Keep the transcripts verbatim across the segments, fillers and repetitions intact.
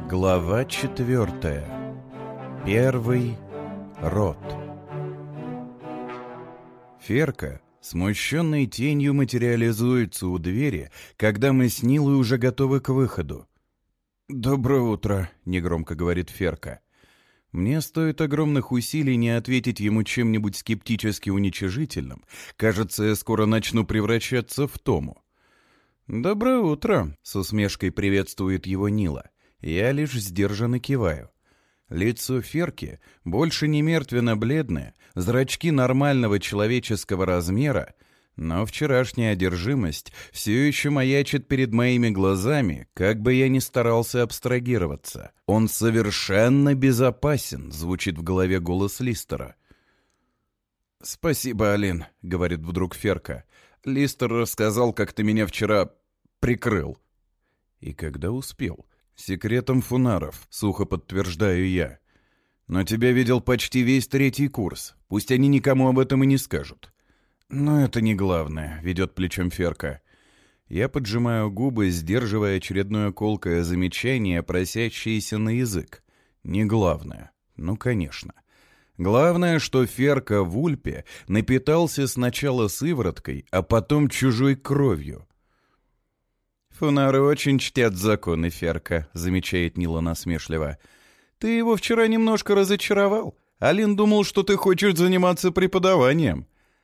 Глава четвертая. Первый род. Ферка, смущенной тенью, материализуется у двери, когда мы с Нилой уже готовы к выходу. «Доброе утро», — негромко говорит Ферка. Мне стоит огромных усилий не ответить ему чем-нибудь скептически уничижительным. Кажется, я скоро начну превращаться в Тому. «Доброе утро», — с усмешкой приветствует его Нила. Я лишь сдержанно киваю. Лицо Ферки больше не мертвенно-бледное, зрачки нормального человеческого размера, но вчерашняя одержимость все еще маячит перед моими глазами, как бы я ни старался абстрагироваться. «Он совершенно безопасен», — звучит в голове голос Листера. «Спасибо, Алин», — говорит вдруг Ферка. «Листер рассказал, как ты меня вчера прикрыл». «И когда успел?» «Секретом фунаров», — сухо подтверждаю я. «Но тебя видел почти весь третий курс. Пусть они никому об этом и не скажут». «Но это не главное», — ведет плечом Ферка. Я поджимаю губы, сдерживая очередное колкое замечание, просящееся на язык. «Не главное». Ну, конечно. Главное, что Ферка в Ульпе напитался сначала сывороткой, а потом чужой кровью. «Фунары очень чтят законы, Ферка», — замечает Нила насмешливо. «Ты его вчера немножко разочаровал. Алин думал, что ты хочешь заниматься преподаванием».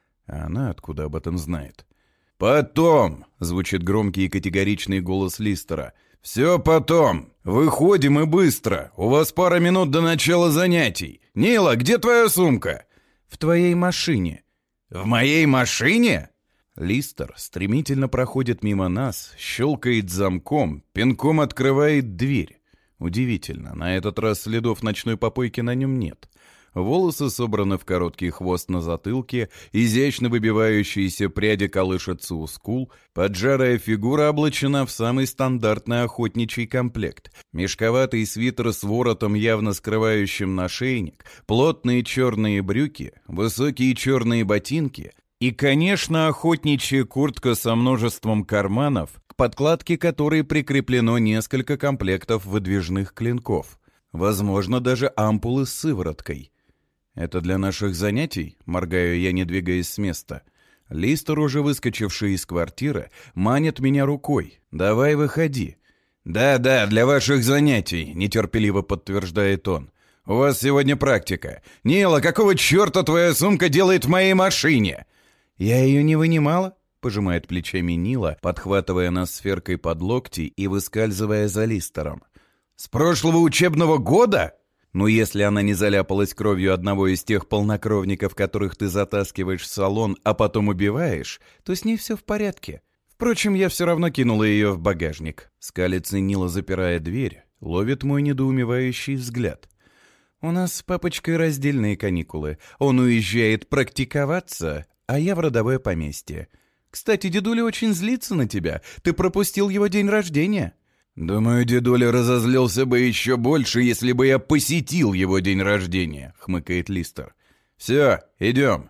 А она откуда об этом знает? «Потом!» — звучит громкий и категоричный голос Листера. «Все потом! Выходим и быстро! У вас пара минут до начала занятий! Нила, где твоя сумка?» «В твоей машине». «В моей машине?» Листер стремительно проходит мимо нас, щелкает замком, пинком открывает дверь. Удивительно, на этот раз следов ночной попойки на нем нет. Волосы собраны в короткий хвост на затылке, изящно выбивающиеся пряди колышутся у скул, поджарая фигура облачена в самый стандартный охотничий комплект. Мешковатый свитер с воротом, явно скрывающим нашейник, плотные черные брюки, высокие черные ботинки и, конечно, охотничья куртка со множеством карманов, к подкладке которой прикреплено несколько комплектов выдвижных клинков. Возможно, даже ампулы с сывороткой. «Это для наших занятий?» — моргаю я, не двигаясь с места. Листер, уже выскочивший из квартиры, манит меня рукой. «Давай выходи». «Да-да, для ваших занятий», — нетерпеливо подтверждает он. «У вас сегодня практика. Нила, какого черта твоя сумка делает в моей машине?» «Я ее не вынимала», — пожимает плечами Нила, подхватывая нас с Феркой под локти и выскальзывая за Листером. «С прошлого учебного года?» «Ну, если она не заляпалась кровью одного из тех полнокровников, которых ты затаскиваешь в салон, а потом убиваешь, то с ней все в порядке. Впрочем, я все равно кинула ее в багажник». Скалится Нила, запирая дверь, ловит мой недоумевающий взгляд. «У нас с папочкой раздельные каникулы. Он уезжает практиковаться, а я в родовое поместье. Кстати, дедуля очень злится на тебя. Ты пропустил его день рождения». «Думаю, дедуля разозлился бы еще больше, если бы я посетил его день рождения», — хмыкает Листер. «Все, идем».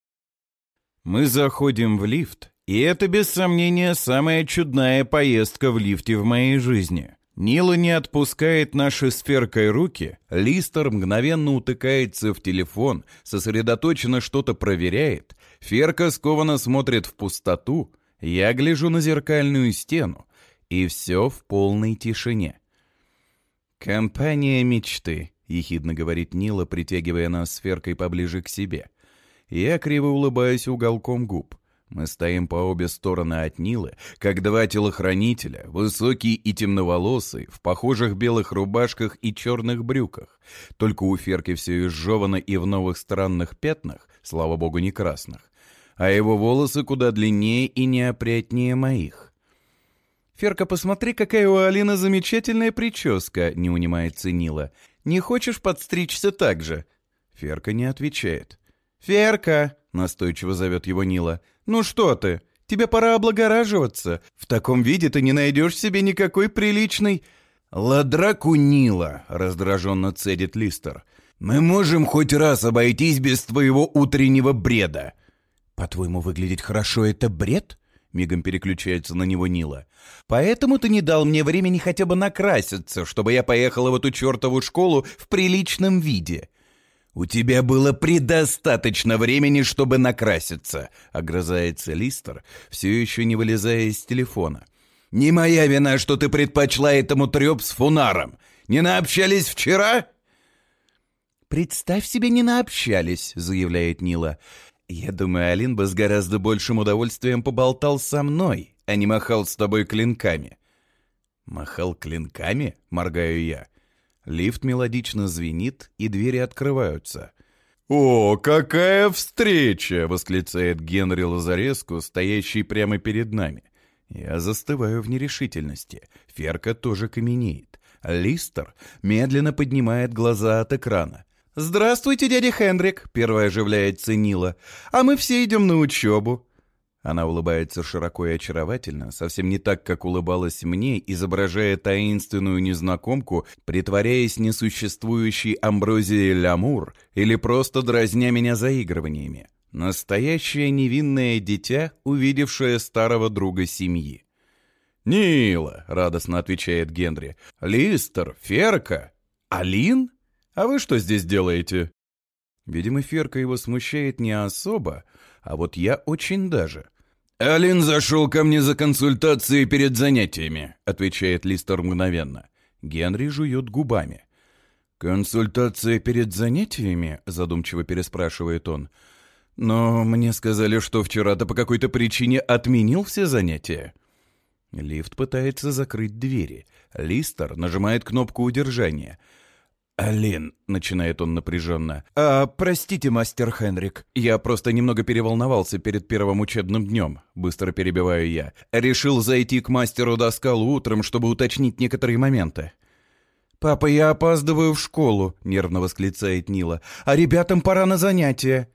Мы заходим в лифт, и это, без сомнения, самая чудная поездка в лифте в моей жизни. Нила не отпускает наши с Феркой руки, Листер мгновенно утыкается в телефон, сосредоточенно что-то проверяет, Ферка скованно смотрит в пустоту, я гляжу на зеркальную стену, и все в полной тишине. «Компания мечты», — ехидно говорит Нила, притягивая нас с Феркой поближе к себе. Я криво улыбаюсь уголком губ. Мы стоим по обе стороны от Нилы, как два телохранителя, высокие и темноволосые, в похожих белых рубашках и черных брюках. Только у Ферки все изжевано и в новых странных пятнах, слава богу, не красных, а его волосы куда длиннее и неопрятнее моих. «Ферка, посмотри, какая у Алины замечательная прическа», — не унимается Нила. «Не хочешь подстричься так же?» Ферка не отвечает. «Ферка!» — настойчиво зовет его Нила. «Ну что ты? Тебе пора облагораживаться. В таком виде ты не найдешь себе никакой приличной...» «Ладраку, Нила!» — раздраженно цедит Листер. «Мы можем хоть раз обойтись без твоего утреннего бреда». «По-твоему, выглядеть хорошо — это бред?» мигом переключается на него Нила. «Поэтому ты не дал мне времени хотя бы накраситься, чтобы я поехала в эту чертову школу в приличном виде». «У тебя было предостаточно времени, чтобы накраситься», — огрызается Листер, все еще не вылезая из телефона. «Не моя вина, что ты предпочла этому треп с Фунаром. Не наобщались вчера?» «Представь себе, не наобщались», — заявляет Нила. «Я думаю, Алин бы с гораздо большим удовольствием поболтал со мной, а не махал с тобой клинками». «Махал клинками?» — моргаю я. Лифт мелодично звенит, и двери открываются. «О, какая встреча!» — восклицает Генри Лазареску, стоящий прямо перед нами. Я застываю в нерешительности. Ферка тоже каменеет. Листер медленно поднимает глаза от экрана. «Здравствуйте, дядя Хендрик!» — первая оживляется Нила. «А мы все идем на учебу!» Она улыбается широко и очаровательно, совсем не так, как улыбалась мне, изображая таинственную незнакомку, притворяясь несуществующей Амброзией Лямур или просто дразня меня заигрываниями. Настоящее невинное дитя, увидевшее старого друга семьи. «Нила!» — радостно отвечает Генри. «Листер, Ферка, Алин? А вы что здесь делаете?» Видимо, Ферка его смущает не особо, а вот я очень даже. «Алин зашел ко мне за консультацией перед занятиями», — отвечает Листер мгновенно. Генри жует губами. «Консультация перед занятиями?» — задумчиво переспрашивает он. «Но мне сказали, что вчера ты по какой-то причине отменил все занятия». Лифт пытается закрыть двери. Листер нажимает кнопку удержания. «Алин», — начинает он напряженно. «А, простите, мастер Хенрик, я просто немного переволновался перед первым учебным днем», — быстро перебиваю я. «Решил зайти к мастеру Доскалу утром, чтобы уточнить некоторые моменты». «Папа, я опаздываю в школу», — нервно восклицает Нила. «А ребятам пора на занятия».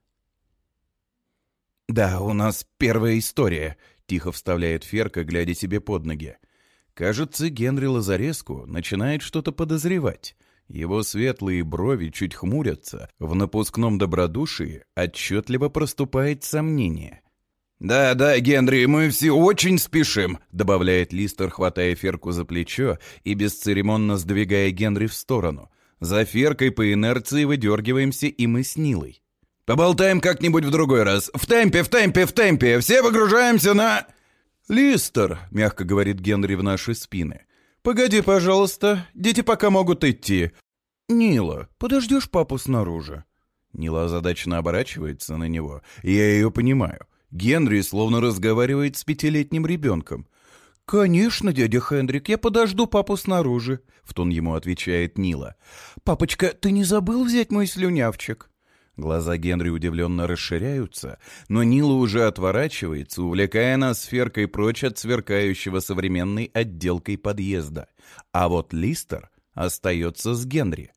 «Да, у нас первая история», — тихо вставляет Ферка, глядя себе под ноги. Кажется, Генри Лазареску начинает что-то подозревать. Его светлые брови чуть хмурятся, в напускном добродушии отчетливо проступает сомнение. «Да, да, Генри, мы все очень спешим», — добавляет Листер, хватая Ферку за плечо и бесцеремонно сдвигая Генри в сторону. За Феркой по инерции выдергиваемся и мы с Нилой. «Поболтаем как-нибудь в другой раз. В темпе, в темпе, в темпе. Все выгружаемся на...» «Листер», — мягко говорит Генри в наши спины. «Погоди, пожалуйста, дети пока могут идти. Нила, подождешь папу снаружи?» Нила озадаченно оборачивается на него, и я ее понимаю. Генри словно разговаривает с пятилетним ребенком. «Конечно, дядя Хендрик, я подожду папу снаружи», — в тон ему отвечает Нила. «Папочка, ты не забыл взять мой слюнявчик?» Глаза Генри удивленно расширяются, но Нила уже отворачивается, увлекая нас Феркой прочь от сверкающего современной отделкой подъезда. А вот Листер остается с Генри.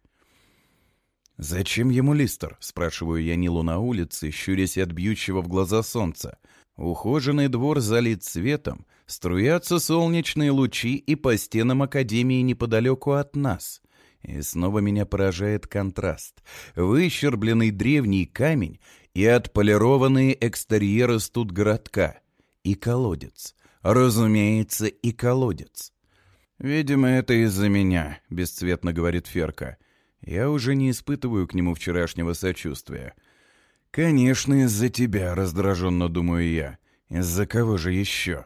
«Зачем ему Листер?» — спрашиваю я Нилу на улице, щурясь от бьющего в глаза солнца. Ухоженный двор залит светом, струятся солнечные лучи и по стенам академии неподалеку от нас. И снова меня поражает контраст. Выщербленный древний камень и отполированные экстерьеры студгородка. И колодец. Разумеется, и колодец. «Видимо, это из-за меня», — бесцветно говорит Ферка. Я уже не испытываю к нему вчерашнего сочувствия. «Конечно, из-за тебя», — раздраженно думаю я. «Из-за кого же еще?»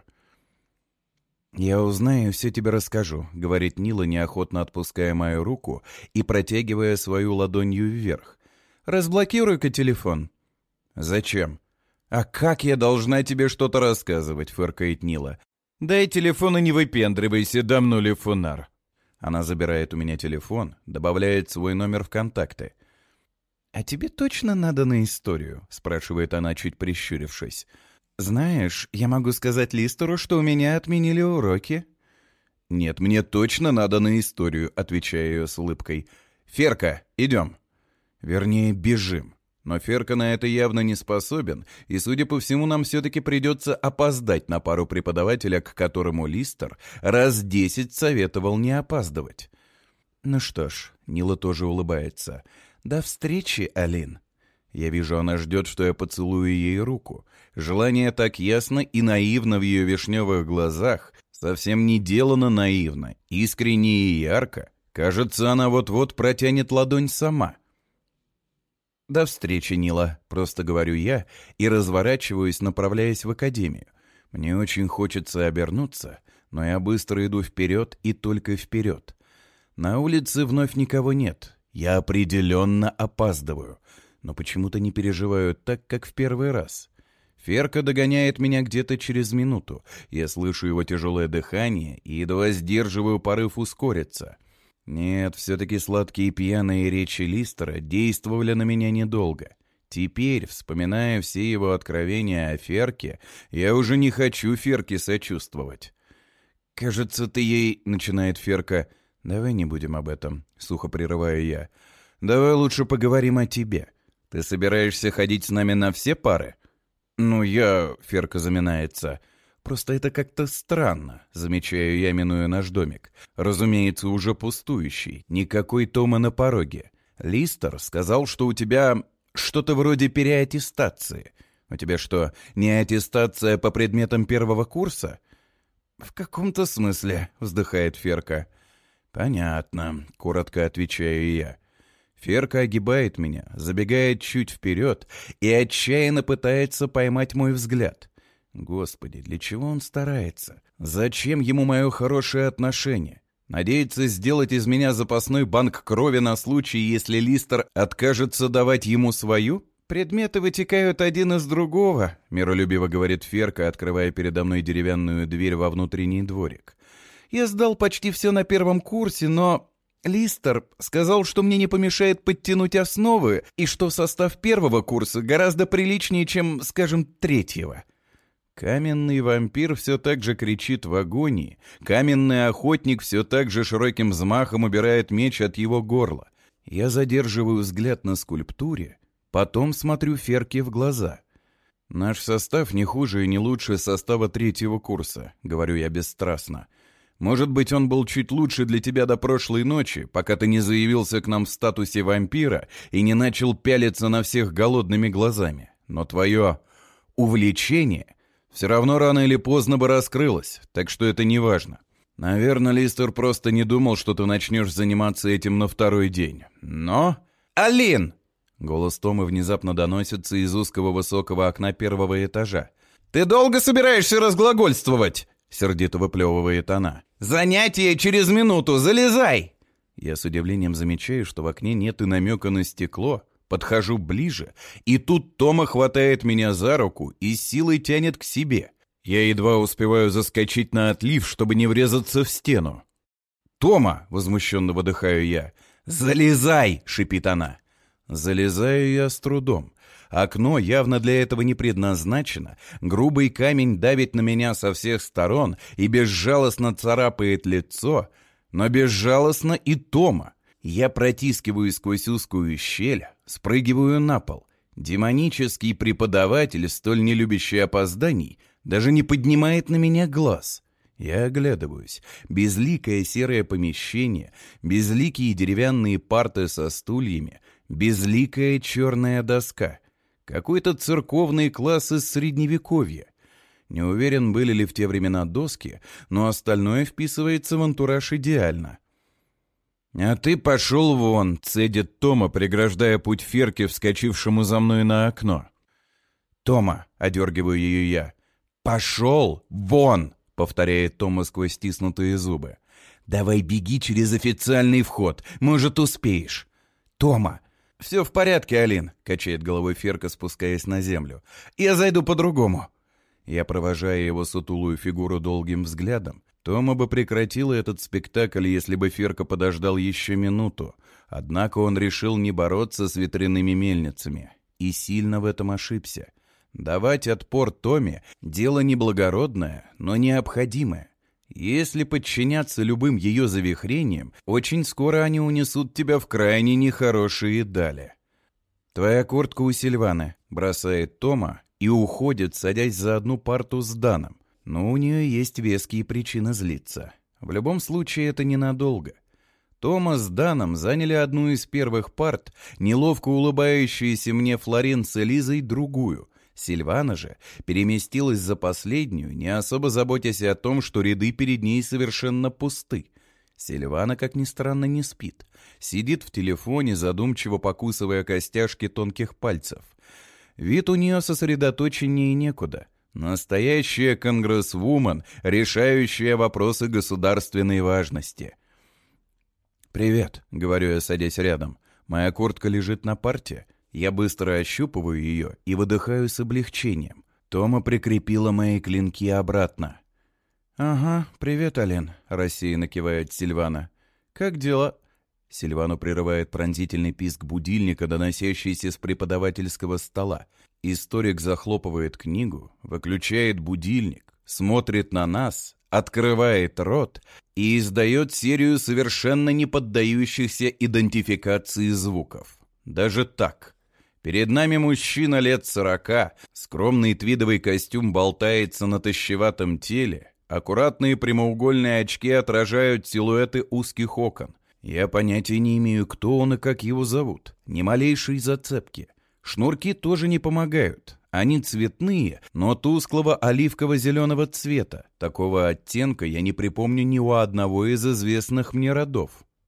«Я узнаю и все тебе расскажу», — говорит Нила, неохотно отпуская мою руку и протягивая свою ладонью вверх. «Разблокируй-ка телефон». «Зачем?» «А как я должна тебе что-то рассказывать?» — фыркает Нила. «Дай телефон и не выпендривайся, дамнули фунар». Она забирает у меня телефон, добавляет свой номер в контакты. «А тебе точно надо на историю?» — спрашивает она, чуть прищурившись. «Знаешь, я могу сказать Листеру, что у меня отменили уроки». «Нет, мне точно надо на историю», — отвечаю ее с улыбкой. «Ферка, идем». Вернее, бежим. Но Ферка на это явно не способен, и, судя по всему, нам все-таки придется опоздать на пару преподавателя, к которому Листер раз десять советовал не опаздывать. Ну что ж, Нила тоже улыбается. «До встречи, Алин». Я вижу, она ждет, что я поцелую ей руку. Желание так ясно и наивно в ее вишневых глазах, совсем не делано наивно, искренне и ярко. Кажется, она вот-вот протянет ладонь сама. «До встречи, Нила», — просто говорю я и разворачиваюсь, направляясь в академию. Мне очень хочется обернуться, но я быстро иду вперед и только вперед. На улице вновь никого нет. Я определенно опаздываю, но почему-то не переживаю так, как в первый раз. Ферка догоняет меня где-то через минуту. Я слышу его тяжелое дыхание и едва сдерживаю порыв ускориться. Нет, все-таки сладкие пьяные речи Листера действовали на меня недолго. Теперь, вспоминая все его откровения о Ферке, я уже не хочу Ферке сочувствовать. «Кажется, ты ей...» — начинает Ферка. «Давай не будем об этом», — сухо прерываю я. «Давай лучше поговорим о тебе. Ты собираешься ходить с нами на все пары?» «Ну, я...» — Ферка заминается. «Просто это как-то странно», — замечаю я, минуя наш домик. Разумеется, уже пустующий. Никакой Тома на пороге. Листер сказал, что у тебя что-то вроде переаттестации. У тебя что, не аттестация по предметам первого курса? «В каком-то смысле», — вздыхает Ферка. «Понятно», — коротко отвечаю я. Ферка огибает меня, забегает чуть вперед и отчаянно пытается поймать мой взгляд. Господи, для чего он старается? Зачем ему мое хорошее отношение? Надеется сделать из меня запасной банк крови на случай, если Листер откажется давать ему свою? «Предметы вытекают один из другого», — миролюбиво говорит Ферка, открывая передо мной деревянную дверь во внутренний дворик. «Я сдал почти все на первом курсе, но Листер сказал, что мне не помешает подтянуть основы и что состав первого курса гораздо приличнее, чем, скажем, третьего». Каменный вампир все так же кричит в агонии. Каменный охотник все так же широким взмахом убирает меч от его горла. Я задерживаю взгляд на скульптуре, потом смотрю Ферке в глаза. «Наш состав не хуже и не лучше состава третьего курса», — говорю я бесстрастно. «Может быть, он был чуть лучше для тебя до прошлой ночи, пока ты не заявился к нам в статусе вампира и не начал пялиться на всех голодными глазами. Но твое увлечение все равно рано или поздно бы раскрылось, так что это не важно. Наверное, Листер просто не думал, что ты начнешь заниматься этим на второй день. Но...» «Алин!» Голос Томы внезапно доносится из узкого высокого окна первого этажа. «Ты долго собираешься разглагольствовать?» — сердито выплевывает она. «Занятие через минуту! Залезай!» Я с удивлением замечаю, что в окне нет и намека на стекло. Подхожу ближе, и тут Тома хватает меня за руку и силой тянет к себе. Я едва успеваю заскочить на отлив, чтобы не врезаться в стену. «Тома!» — возмущенно выдыхаю я. «Залезай!» — шипит она. Залезаю я с трудом. Окно явно для этого не предназначено. Грубый камень давит на меня со всех сторон и безжалостно царапает лицо, но безжалостно и Тома. Я протискиваюсь сквозь узкую щель, спрыгиваю на пол. Демонический преподаватель, столь не любящий опозданий, даже не поднимает на меня глаз. Я оглядываюсь. Безликое серое помещение, безликие деревянные парты со стульями, безликая черная доска. Какой-то церковный класс из Средневековья. Не уверен, были ли в те времена доски, но остальное вписывается в антураж идеально. «А ты пошел вон», — цедит Тома, преграждая путь Ферке, вскочившему за мной на окно. «Тома», — одергиваю ее я. «Пошел вон», — повторяет Тома сквозь стиснутые зубы. «Давай беги через официальный вход, может, успеешь». «Тома». «Все в порядке, Алин», — качает головой Ферка, спускаясь на землю. «Я зайду по-другому». Я провожаю его сутулую фигуру долгим взглядом. Тома бы прекратил этот спектакль, если бы Ферка подождал еще минуту. Однако он решил не бороться с ветряными мельницами. И сильно в этом ошибся. Давать отпор Томе – дело неблагородное, но необходимое. Если подчиняться любым ее завихрениям, очень скоро они унесут тебя в крайне нехорошие дали. «Твоя куртка у Сильваны», – бросает Тома и уходит, садясь за одну парту с Даном. Но у нее есть веские причины злиться. В любом случае, это ненадолго. Тома с Даном заняли одну из первых парт, неловко улыбающиеся мне Флорин с Элизой другую. Сильвана же переместилась за последнюю, не особо заботясь о том, что ряды перед ней совершенно пусты. Сильвана, как ни странно, не спит. Сидит в телефоне, задумчиво покусывая костяшки тонких пальцев. Вид у нее сосредоточеннее некуда. Настоящая конгрессвумен, решающая вопросы государственной важности. «Привет», — говорю я, садясь рядом. Моя куртка лежит на парте. Я быстро ощупываю ее и выдыхаю с облегчением. Тома прикрепила мои клинки обратно. «Ага, привет, Ален», — рассеянно кивает Сильвана. «Как дела?» Сильвану прерывает пронзительный писк будильника, доносящийся с преподавательского стола. Историк захлопывает книгу, выключает будильник, смотрит на нас, открывает рот и издает серию совершенно не поддающихся идентификации звуков. Даже так. Перед нами мужчина лет сорока, скромный твидовый костюм болтается на тощеватом теле, аккуратные прямоугольные очки отражают силуэты узких окон. Я понятия не имею, кто он и как его зовут. Ни малейшей зацепки. Шнурки тоже не помогают. Они цветные, но тусклого оливково-зеленого цвета. Такого оттенка я не припомню ни у одного из известных мне родов.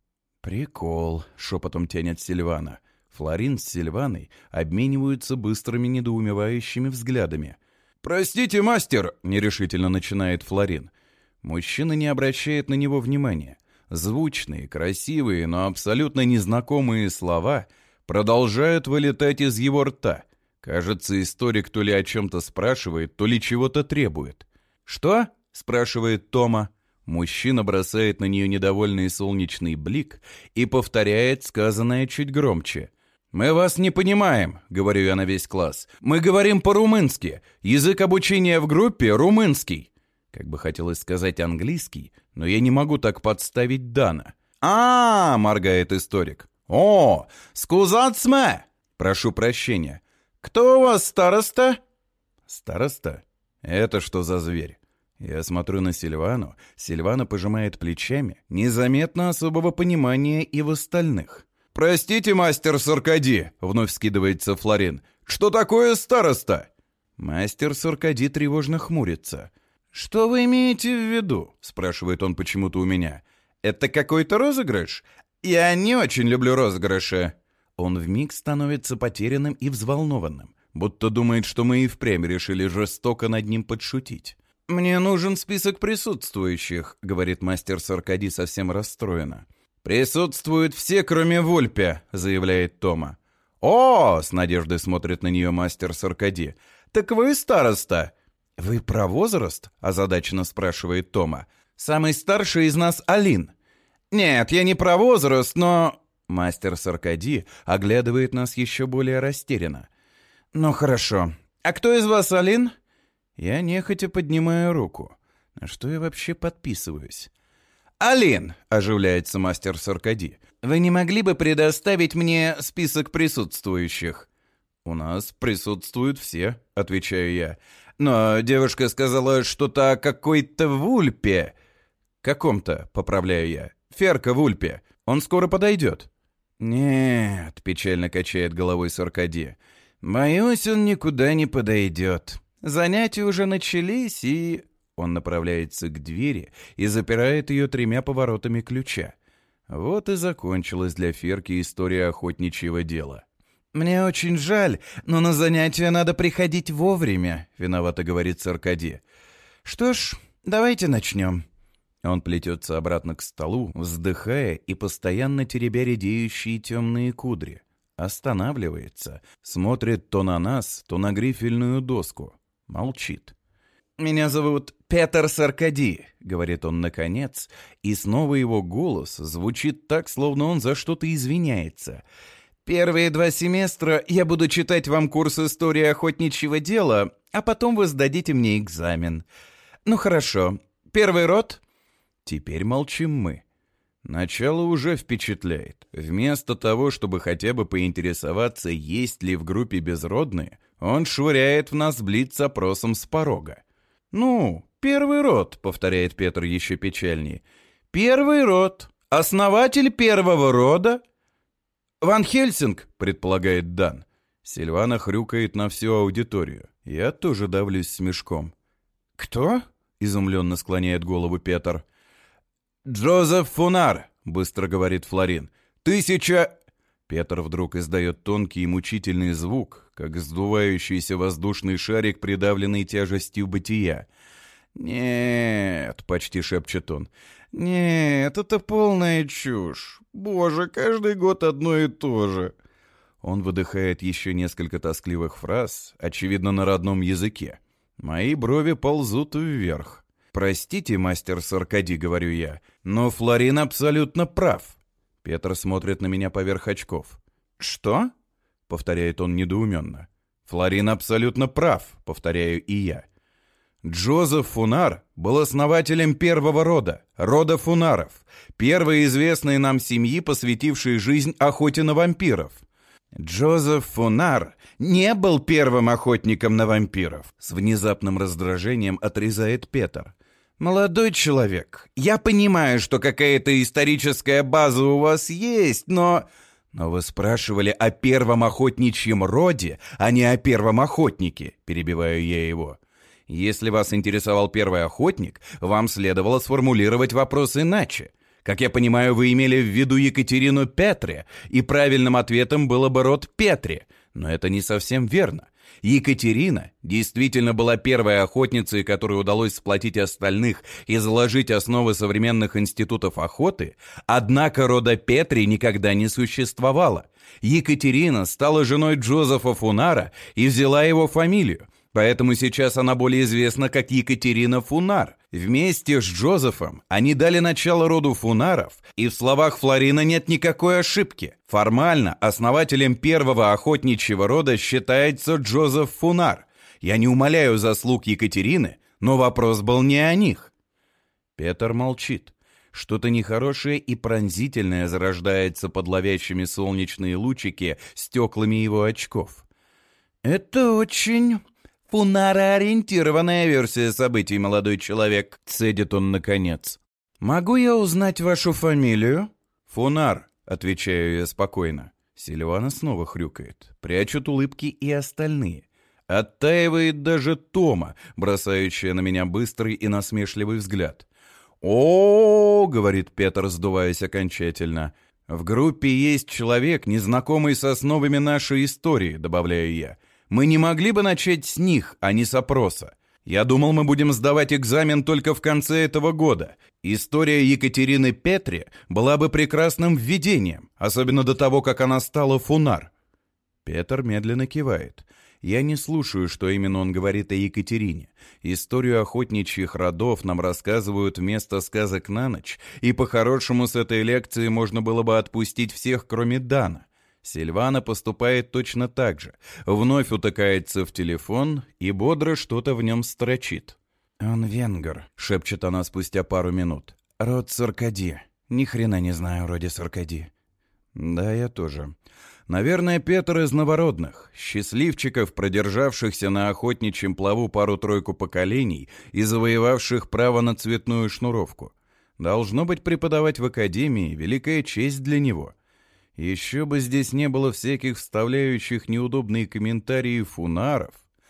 «Прикол», — шепотом тянет Сильвана. Флорин с Сильваной обмениваются быстрыми недоумевающими взглядами. «Простите, мастер!» — нерешительно начинает Флорин. Мужчина не обращает на него внимания. Звучные, красивые, но абсолютно незнакомые слова продолжают вылетать из его рта. Кажется, историк то ли о чем-то спрашивает, то ли чего-то требует. «Что?» — спрашивает Тома. Мужчина бросает на нее недовольный солнечный блик и повторяет сказанное чуть громче. «Мы вас не понимаем», — говорю я на весь класс. «Мы говорим по-румынски. Язык обучения в группе — румынский». Как бы хотелось сказать английский, но я не могу так подставить Дана. «А-а-а!» — моргает историк. «О, скузацме!» «Прошу прощения. Кто у вас староста?» «Староста? Это что за зверь?» Я смотрю на Сильвану. Сильвана пожимает плечами. Незаметно особого понимания и в остальных. «Простите, мастер Саркади!» — вновь скидывается Флорин. «Что такое староста?» Мастер Саркади тревожно хмурится. «Что вы имеете в виду?» — спрашивает он почему-то у меня. «Это какой-то розыгрыш? Я не очень люблю розыгрыши». Он вмиг становится потерянным и взволнованным, будто думает, что мы и впрямь решили жестоко над ним подшутить. «Мне нужен список присутствующих», — говорит мастер Саркади совсем расстроенно. «Присутствуют все, кроме Вульпе», — заявляет Тома. «О!» — с надеждой смотрит на нее мастер Саркади. «Так вы староста?» «Вы про возраст?» — озадаченно спрашивает Тома. «Самый старший из нас Алин». «Нет, я не про возраст, но...» Мастер Саркади оглядывает нас еще более растерянно. «Ну хорошо. А кто из вас Алин?» Я нехотя поднимаю руку. На что я вообще подписываюсь? «Алин!» — оживляется мастер Саркади. «Вы не могли бы предоставить мне список присутствующих?» «У нас присутствуют все», — отвечаю я. «Но девушка сказала что-то о какой-то Вульпе». «Каком-то», — поправляю я. «Ферка Вульпе. Он скоро подойдет». «Нет», — печально качает головой Саркади. «Боюсь, он никуда не подойдет. Занятия уже начались, и...» Он направляется к двери и запирает ее тремя поворотами ключа. Вот и закончилась для Ферки история охотничьего дела. «Мне очень жаль, но на занятия надо приходить вовремя», — виновато говорит Саркади. «Что ж, давайте начнем». Он плетется обратно к столу, вздыхая и постоянно теребя редеющие темные кудри. Останавливается, смотрит то на нас, то на грифельную доску. Молчит. «Меня зовут Петр Саркади», — говорит он наконец, и снова его голос звучит так, словно он за что-то извиняется. «Первые два семестра я буду читать вам курс истории охотничьего дела, а потом вы сдадите мне экзамен. Ну хорошо, первый род?» Теперь молчим мы. Начало уже впечатляет. Вместо того, чтобы хотя бы поинтересоваться, есть ли в группе безродные, он швыряет в нас блиц-опросом с порога. «Ну, первый род», — повторяет Петр еще печальнее. «Первый род. Основатель первого рода? Ван Хельсинг, предполагает Дан. Сильвана хрюкает на всю аудиторию. Я тоже давлюсь смешком. «Кто?» — изумленно склоняет голову Петр. «Джозеф Фунар», — быстро говорит Флорин. «Тысяча...» Петр вдруг издает тонкий и мучительный звук, как сдувающийся воздушный шарик, придавленный тяжестью бытия. «Нет», — почти шепчет он, — «нет, это полная чушь. Боже, каждый год одно и то же». Он выдыхает еще несколько тоскливых фраз, очевидно, на родном языке. Мои брови ползут вверх. «Простите, мастер Саркади», — говорю я, — «но Флорин абсолютно прав». Петр смотрит на меня поверх очков. «Что?» — повторяет он недоуменно. «Флорин абсолютно прав», — повторяю и я. Джозеф Фунар был основателем первого рода, рода Фунаров, первой известной нам семьи, посвятившей жизнь охоте на вампиров. Джозеф Фунар не был первым охотником на вампиров, с внезапным раздражением отрезает Петр. «Молодой человек, я понимаю, что какая-то историческая база у вас есть, но...» «Но вы спрашивали о первом охотничьем роде, а не о первом охотнике», — перебиваю я его. «Если вас интересовал первый охотник, вам следовало сформулировать вопрос иначе. Как я понимаю, вы имели в виду Екатерину Петре, и правильным ответом было бы род Петре. Но это не совсем верно. Екатерина действительно была первой охотницей, которой удалось сплотить остальных и заложить основы современных институтов охоты, однако рода Петри никогда не существовало. Екатерина стала женой Джозефа Фунара и взяла его фамилию, поэтому сейчас она более известна как Екатерина Фунар. Вместе с Джозефом они дали начало роду Фунаров, и в словах Флорина нет никакой ошибки. Формально основателем первого охотничьего рода считается Джозеф Фунар. Я не умаляю заслуг Екатерины, но вопрос был не о них». Петр молчит. Что-то нехорошее и пронзительное зарождается под ловящими солнечные лучики стеклами его очков. «Это очень... фунаро-ориентированная версия событий, молодой человек», — цедит он наконец. «Могу я узнать вашу фамилию?» «Фунар», — отвечаю я спокойно. Сильвана снова хрюкает. Прячут улыбки и остальные. Оттаивает даже Тома, бросающая на меня быстрый и насмешливый взгляд. «О-о-о», — говорит Петр, сдуваясь окончательно. «В группе есть человек, незнакомый с основами нашей истории», — добавляю я. «Мы не могли бы начать с них, а не с опроса. Я думал, мы будем сдавать экзамен только в конце этого года. История Екатерины Петре была бы прекрасным введением, особенно до того, как она стала Фунар». Петр медленно кивает. Я не слушаю, что именно он говорит о Екатерине. Историю охотничьих родов нам рассказывают вместо сказок на ночь, и по-хорошему с этой лекции можно было бы отпустить всех, кроме Дана. Сильвана поступает точно так же. Вновь утыкается в телефон и бодро что-то в нем строчит. «Он венгер», — шепчет она спустя пару минут. «Род Саркади. Ни хрена не знаю о роде Саркади». «Да, я тоже. Наверное, Петр из новородных, счастливчиков, продержавшихся на охотничьем плаву пару-тройку поколений и завоевавших право на цветную шнуровку. Должно быть, преподавать в академии — великая честь для него. Еще бы здесь не было всяких вставляющих неудобные комментарии фунаров».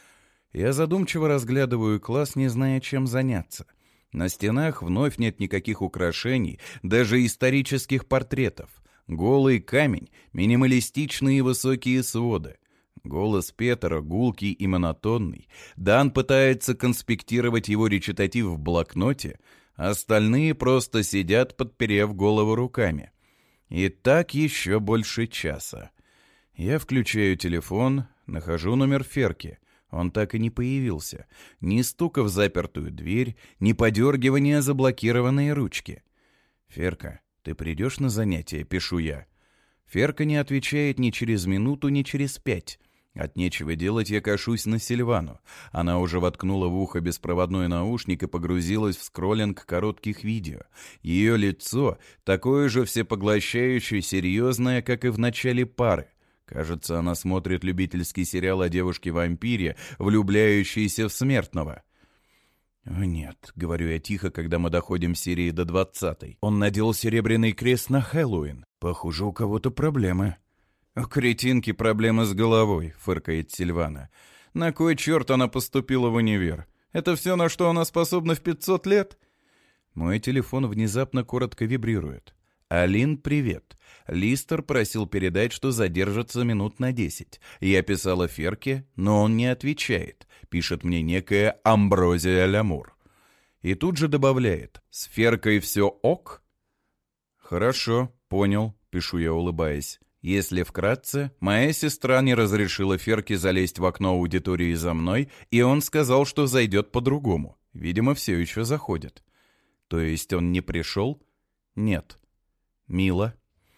Я задумчиво разглядываю класс, не зная, чем заняться. На стенах вновь нет никаких украшений, даже исторических портретов. Голый камень, минималистичные высокие своды. Голос Петра гулкий и монотонный. Дан пытается конспектировать его речитатив в блокноте, остальные просто сидят, подперев голову руками. И так еще больше часа. Я включаю телефон, нахожу номер Ферки. Он так и не появился. Ни стука в запертую дверь, ни подергивания заблокированной ручки. «Ферка, ты придешь на занятия?» — пишу я. Ферка не отвечает ни через минуту, ни через пять. От нечего делать я кашусь на Сильвану. Она уже воткнула в ухо беспроводной наушник и погрузилась в скроллинг коротких видео. Ее лицо такое же всепоглощающе серьезное, как и в начале пары. Кажется, она смотрит любительский сериал о девушке-вампире, влюбляющейся в смертного. «О нет», — говорю я тихо, когда мы доходим серии до двадцатой. «Он надел серебряный крест на Хэллоуин. Похоже, у кого-то проблемы». «У кретинки проблемы с головой», — фыркает Сильвана. «На кой черт она поступила в универ? Это все, на что она способна в пятьсот лет?» Мой телефон внезапно коротко вибрирует. «Алин, привет. Листер просил передать, что задержится минут на десять. Я писала Ферке, но он не отвечает. Пишет мне некая Амброзия Лямур». И тут же добавляет: «С Феркой все ок?» «Хорошо, понял», — пишу я, улыбаясь. Если вкратце, моя сестра не разрешила Ферке залезть в окно аудитории за мной, и он сказал, что зайдет по-другому. Видимо, все еще заходит. То есть он не пришел? Нет. Мило.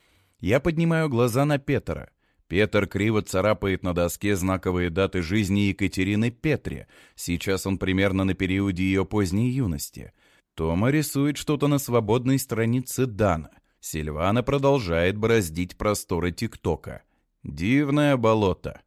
Я поднимаю глаза на Петера. Петр криво царапает на доске знаковые даты жизни Екатерины Петре. Сейчас он примерно на периоде ее поздней юности. Тома рисует что-то на свободной странице Дана. Сильвана продолжает бороздить просторы ТикТока. Дивное болото.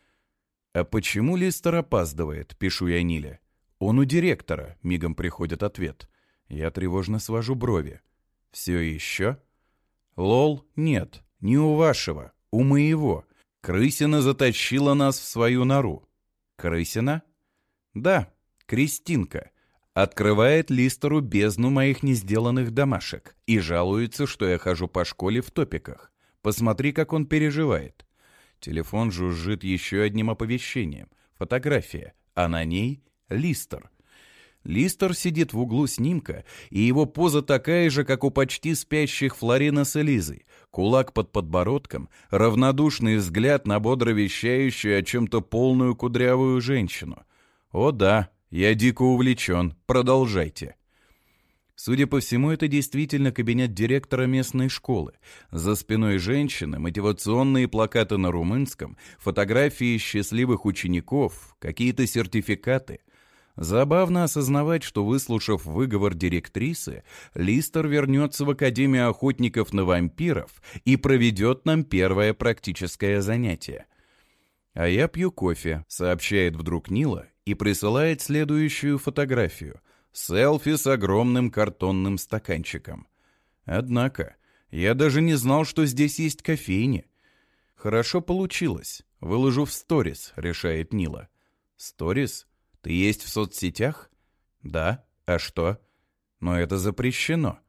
«А почему Листер опаздывает?» — пишу я Ниле. «Он у директора», — мигом приходит ответ. Я тревожно свожу брови. «Все еще?» «Лол, нет, не у вашего, у моего. Крысина затащила нас в свою нору». «Крысина?» «Да, Кристинка. Открывает Листеру бездну моих несделанных домашек и жалуется, что я хожу по школе в топиках. Посмотри, как он переживает». Телефон жужжит еще одним оповещением. Фотография, а на ней Листер. Листер сидит в углу снимка, и его поза такая же, как у почти спящих Флорина с Элизой. Кулак под подбородком, равнодушный взгляд на бодро вещающую о чем-то полную кудрявую женщину. О да, я дико увлечен, продолжайте. Судя по всему, это действительно кабинет директора местной школы. За спиной женщины мотивационные плакаты на румынском, фотографии счастливых учеников, какие-то сертификаты. Забавно осознавать, что, выслушав выговор директрисы, Листер вернется в Академию охотников на вампиров и проведет нам первое практическое занятие. «А я пью кофе», — сообщает вдруг Нила и присылает следующую фотографию. Селфи с огромным картонным стаканчиком. Однако, я даже не знал, что здесь есть кофейни. «Хорошо получилось. Выложу в сторис», — решает Нила. «Сторис? Ты есть в соцсетях?» «Да. А что?» «Но это запрещено».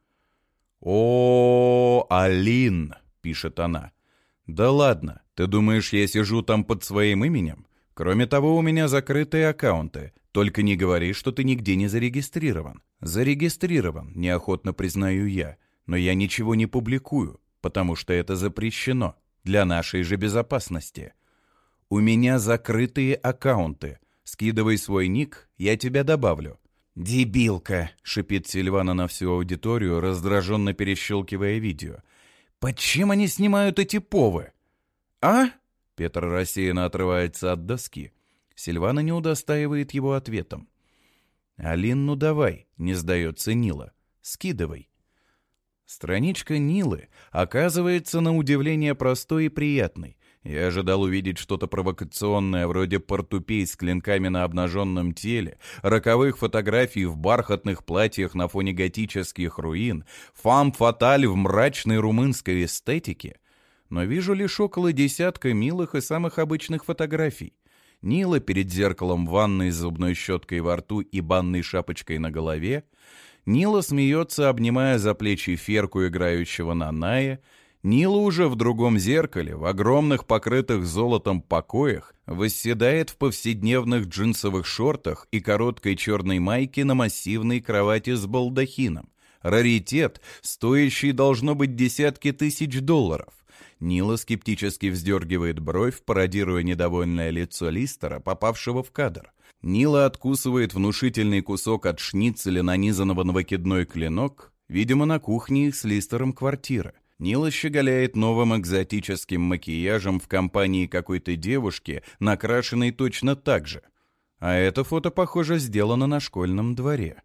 «О, Алин», — пишет она. «Да ладно, ты думаешь, я сижу там под своим именем? Кроме того, у меня закрытые аккаунты. Только не говори, что ты нигде не зарегистрирован». «Зарегистрирован, неохотно признаю я. Но я ничего не публикую, потому что это запрещено. Для нашей же безопасности. У меня закрытые аккаунты. Скидывай свой ник, я тебя добавлю». «Дебилка», — шипит Сильвана на всю аудиторию, раздраженно перещелкивая видео. «Под чем они снимают эти повы?» «А?» — Петр рассеянно отрывается от доски. Сильвана не удостаивает его ответом. «Алин, ну давай», — не сдается Нила. «Скидывай». Страничка Нилы оказывается на удивление простой и приятной. Я ожидал увидеть что-то провокационное, вроде портупей с клинками на обнаженном теле, роковых фотографий в бархатных платьях на фоне готических руин, фам-фаталь в мрачной румынской эстетике. Но вижу лишь около десятка милых и самых обычных фотографий. Нила перед зеркалом в ванной с зубной щеткой во рту и банной шапочкой на голове. Нила смеется, обнимая за плечи Ферку, играющего на нае. Нила уже в другом зеркале, в огромных покрытых золотом покоях, восседает в повседневных джинсовых шортах и короткой черной майке на массивной кровати с балдахином. Раритет, стоящий должно быть десятки тысяч долларов. Нила скептически вздергивает бровь, пародируя недовольное лицо Листера, попавшего в кадр. Нила откусывает внушительный кусок от шницеля, нанизанного на выкидной клинок, видимо, на кухне их с Листером квартира. Нила щеголяет новым экзотическим макияжем в компании какой-то девушки, накрашенной точно так же. А это фото, похоже, сделано на школьном дворе.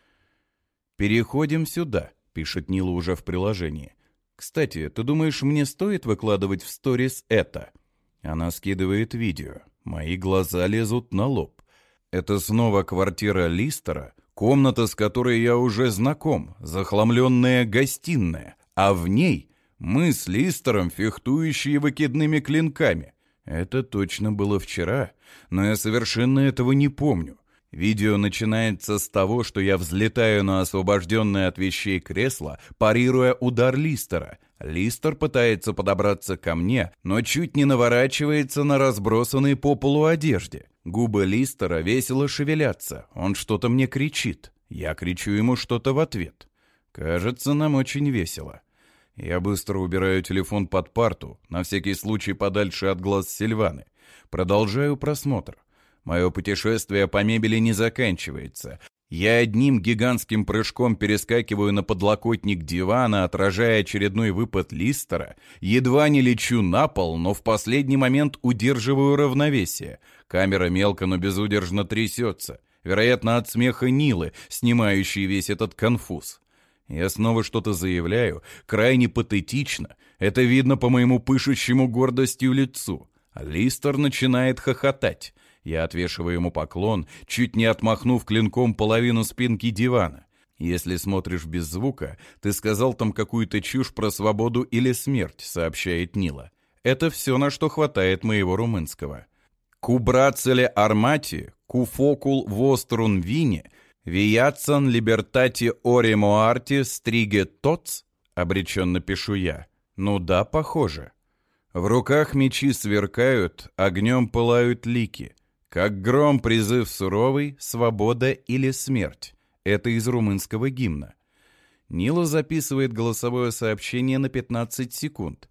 «Переходим сюда», — пишет Нила уже в приложении. «Кстати, ты думаешь, мне стоит выкладывать в сторис это?» Она скидывает видео. Мои глаза лезут на лоб. Это снова квартира Листера, Комната, с которой я уже знаком, захламленная гостиная, а в ней мы с Листером, фехтующие выкидными клинками. Это точно было вчера, но я совершенно этого не помню. Видео начинается с того, что я взлетаю на освобожденное от вещей кресло, парируя удар Листера. Листер пытается подобраться ко мне, но чуть не наворачивается на разбросанной по полу одежде. Губы Листера весело шевелятся, он что-то мне кричит. Я кричу ему что-то в ответ. Кажется, нам очень весело. Я быстро убираю телефон под парту, на всякий случай подальше от глаз Сильваны. Продолжаю просмотр. Мое путешествие по мебели не заканчивается. Я одним гигантским прыжком перескакиваю на подлокотник дивана, отражая очередной выпад Листера. Едва не лечу на пол, но в последний момент удерживаю равновесие. Камера мелко, но безудержно трясется. Вероятно, от смеха Нилы, снимающей весь этот конфуз. Я снова что-то заявляю, крайне патетично. Это видно по моему пышущему гордостью лицу. Листер начинает хохотать. Я отвешиваю ему поклон, чуть не отмахнув клинком половину спинки дивана. «Если смотришь без звука, ты сказал там какую-то чушь про свободу или смерть», — сообщает Нила. «Это все, на что хватает моего румынского». «Кубрацеле армати, куфокул вострун вине, вияцан либертати ори моарти стриге тоц», — обреченно пишу я. «Ну да, похоже». В руках мечи сверкают, огнем пылают лики. Как гром призыв суровый, свобода или смерть. Это из румынского гимна. Нила записывает голосовое сообщение на пятнадцать секунд.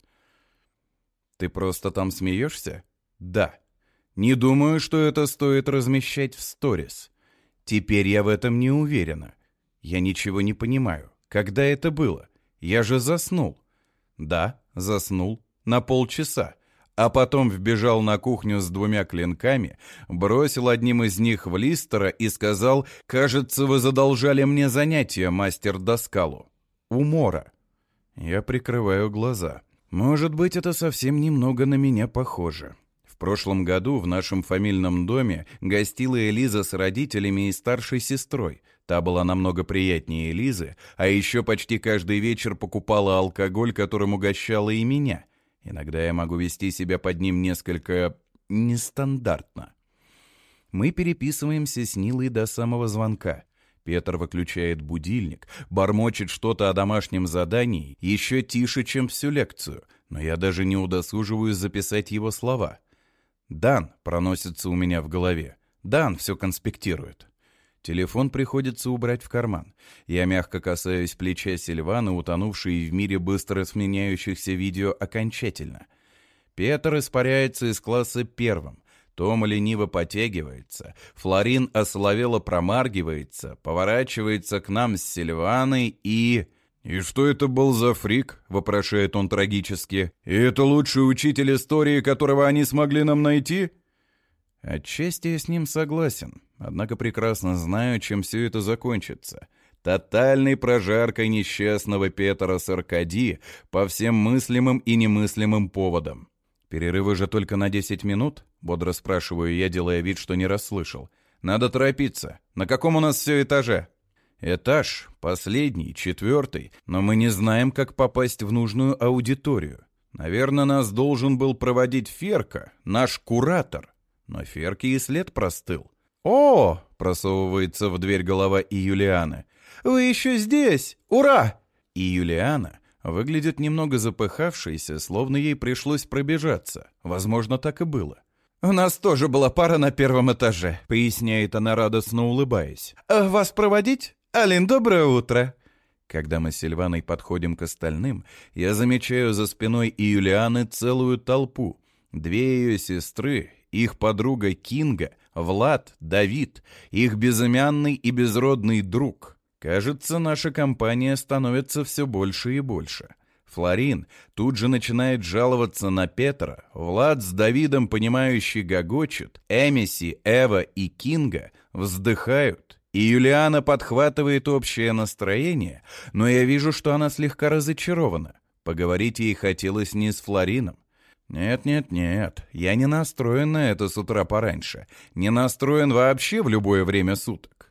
«Ты просто там смеешься?» «Да». «Не думаю, что это стоит размещать в сторис. Теперь я в этом не уверена. Я ничего не понимаю. Когда это было? Я же заснул». «Да, заснул. На полчаса. А потом вбежал на кухню с двумя клинками, бросил одним из них в Листера и сказал: «Кажется, вы задолжали мне занятия, мастер Доскалу. Умора». Я прикрываю глаза. Может быть, это совсем немного на меня похоже. В прошлом году в нашем фамильном доме гостила Элиза с родителями и старшей сестрой. Та была намного приятнее Элизы, а еще почти каждый вечер покупала алкоголь, которым угощала и меня. Иногда я могу вести себя под ним несколько нестандартно. Мы переписываемся с Нилой до самого звонка. Петр выключает будильник, бормочет что-то о домашнем задании еще тише, чем всю лекцию, но я даже не удосуживаюсь записать его слова. «Дан» проносится у меня в голове. «Дан» все конспектирует. Телефон приходится убрать в карман. Я мягко касаюсь плеча Сильваны, утонувшей в мире быстро сменяющихся видео окончательно. Петр испаряется из класса первым. Тома лениво потягивается. Флорин осоловело промаргивается, поворачивается к нам с Сильваной и... «И что это был за фрик?» — вопрошает он трагически. «И это лучший учитель истории, которого они смогли нам найти?» Отчасти я с ним согласен, однако прекрасно знаю, чем все это закончится. Тотальной прожаркой несчастного Петра с Аркади по всем мыслимым и немыслимым поводам. «Перерывы же только на десять минут?» — бодро спрашиваю я, делая вид, что не расслышал. «Надо торопиться. На каком у нас все этаже?» «Этаж, последний, четвертый, но мы не знаем, как попасть в нужную аудиторию. Наверное, нас должен был проводить Ферка, наш куратор. Но Ферке и след простыл. «О!» — просовывается в дверь голова и Юлианы. «Вы еще здесь! Ура!» И Юлиана выглядит немного запыхавшейся, словно ей пришлось пробежаться. Возможно, так и было. «У нас тоже была пара на первом этаже», — поясняет она, радостно улыбаясь. «А вас проводить? Алин, доброе утро!» Когда мы с Сильваной подходим к остальным, я замечаю за спиной и Юлианы целую толпу. Две ее сестры, их подруга Кинга, Влад, Давид, их безымянный и безродный друг. Кажется, наша компания становится все больше и больше. Флорин тут же начинает жаловаться на Петра, Влад с Давидом, понимающе гогочут, Эмиси, Эва и Кинга вздыхают, и Юлиана подхватывает общее настроение, но я вижу, что она слегка разочарована. Поговорить ей хотелось не с Флорином. Нет-нет-нет, я не настроен на это с утра пораньше, не настроен вообще в любое время суток.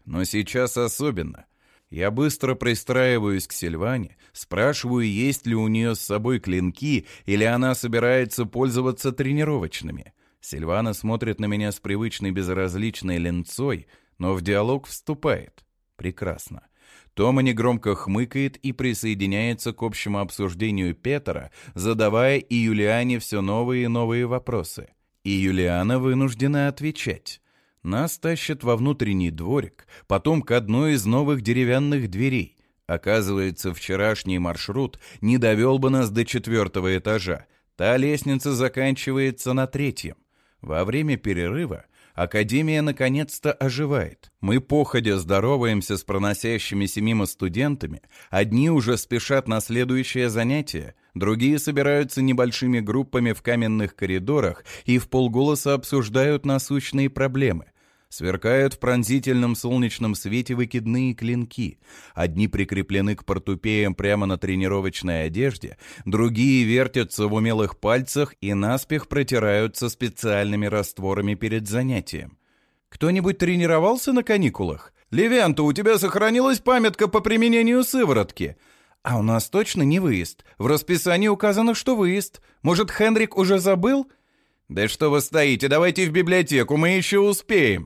но сейчас особенно. Я быстро пристраиваюсь к Сильване, спрашиваю, есть ли у нее с собой клинки, или она собирается пользоваться тренировочными. Сильвана смотрит на меня с привычной безразличной ленцой, но в диалог вступает. Прекрасно. Тома негромко хмыкает и присоединяется к общему обсуждению Петера, задавая и Юлиане все новые и новые вопросы. И Юлиана вынуждена отвечать. Нас тащат во внутренний дворик, потом к одной из новых деревянных дверей. Оказывается, вчерашний маршрут не довел бы нас до четвертого этажа. Та лестница заканчивается на третьем. Во время перерыва Академия наконец-то оживает. Мы походя здороваемся с проносящимися мимо студентами. Одни уже спешат на следующее занятие, другие собираются небольшими группами в каменных коридорах и вполголоса обсуждают насущные проблемы. Сверкают в пронзительном солнечном свете выкидные клинки. Одни прикреплены к портупеям прямо на тренировочной одежде, другие вертятся в умелых пальцах и наспех протираются специальными растворами перед занятием. Кто-нибудь тренировался на каникулах? Левианта, у тебя сохранилась памятка по применению сыворотки? А у нас точно не выезд. В расписании указано, что выезд. Может, Хенрик уже забыл? Да что вы стоите, давайте в библиотеку, мы еще успеем.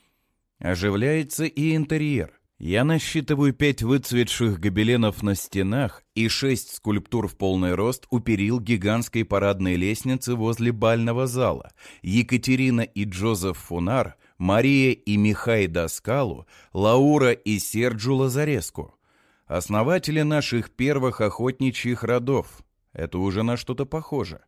Оживляется и интерьер. Я насчитываю пять выцветших гобеленов на стенах и шесть скульптур в полный рост у перил гигантской парадной лестницы возле бального зала. Екатерина и Джозеф Фунар, Мария и Михай Даскалу, Лаура и Серджу Лазареску. Основатели наших первых охотничьих родов. Это уже на что-то похоже.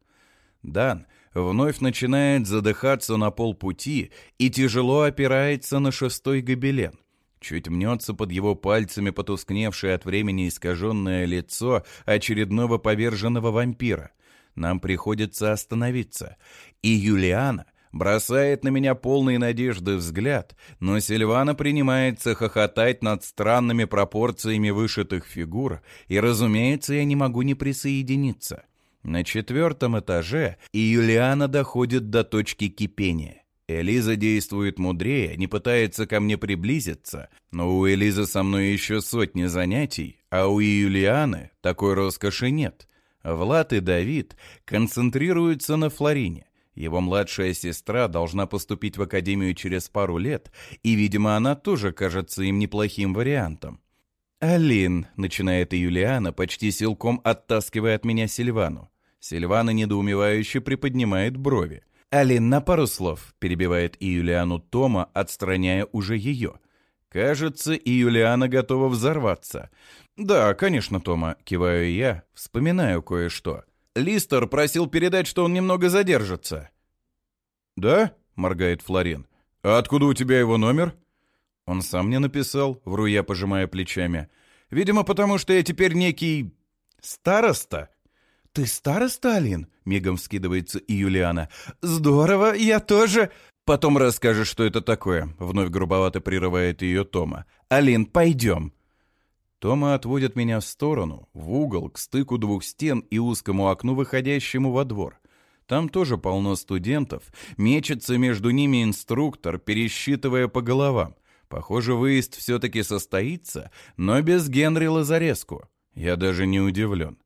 Дан вновь начинает задыхаться на полпути и тяжело опирается на шестой гобелен. Чуть мнется под его пальцами потускневшее от времени искаженное лицо очередного поверженного вампира. Нам приходится остановиться. И Юлиана бросает на меня полный надежды взгляд, но Сильвана принимается хохотать над странными пропорциями вышитых фигур, и, разумеется, я не могу не присоединиться. На четвертом этаже и Юлиана доходит до точки кипения. Элиза действует мудрее, не пытается ко мне приблизиться, но у Элизы со мной еще сотни занятий, а у Юлианы такой роскоши нет. Влад и Давид концентрируются на Флорине. Его младшая сестра должна поступить в академию через пару лет, и, видимо, она тоже кажется им неплохим вариантом. «Алин», — начинает и Юлиана, почти силком оттаскивая от меня Сильвану. Сильвана недоумевающе приподнимает брови. «Алин, на пару слов», — перебивает и Юлиану Тома, отстраняя уже ее. Кажется, и Юлиана готова взорваться. «Да, конечно, Тома», — киваю я, вспоминаю кое-что. «Листер просил передать, что он немного задержится». «Да?» — моргает Флорин. «А откуда у тебя его номер?» «Он сам мне написал», — вру я, пожимая плечами. «Видимо, потому что я теперь некий... староста». «Ты староста, Алин?» — мигом вскидывается и Юлиана. «Здорово, я тоже...» «Потом расскажешь, что это такое», — вновь грубовато прерывает ее Тома. «Алин, пойдем». Тома отводит меня в сторону, в угол, к стыку двух стен и узкому окну, выходящему во двор. Там тоже полно студентов, мечется между ними инструктор, пересчитывая по головам. Похоже, выезд все-таки состоится, но без Генри Лазареску. Я даже не удивлен.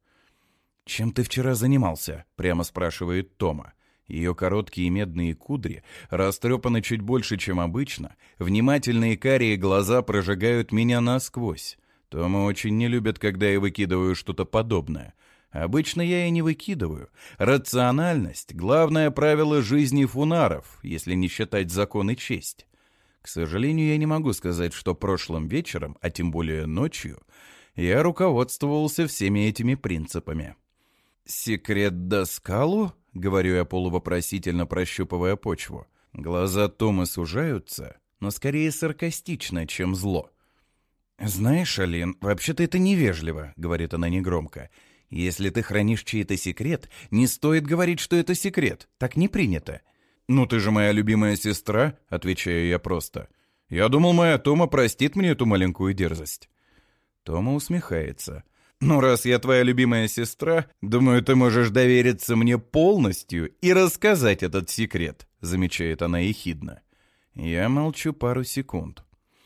«Чем ты вчера занимался?» — прямо спрашивает Тома. Ее короткие медные кудри растрепаны чуть больше, чем обычно. Внимательные карие глаза прожигают меня насквозь. Тома очень не любит, когда я выкидываю что-то подобное. Обычно я и не выкидываю. Рациональность — главное правило жизни фунаров, если не считать закон и честь. К сожалению, я не могу сказать, что прошлым вечером, а тем более ночью, я руководствовался всеми этими принципами. «Секрет Даскалу?» — говорю я полувопросительно, прощупывая почву. Глаза Томы сужаются, но скорее саркастично, чем зло. «Знаешь, Алин, вообще-то это невежливо», — говорит она негромко. «Если ты хранишь чей-то секрет, не стоит говорить, что это секрет. Так не принято». «Ну ты же моя любимая сестра», — отвечаю я просто. «Я думал, моя Тома простит мне эту маленькую дерзость». Тома усмехается. «Ну, раз я твоя любимая сестра, думаю, ты можешь довериться мне полностью и рассказать этот секрет», — замечает она ехидно. Я молчу пару секунд.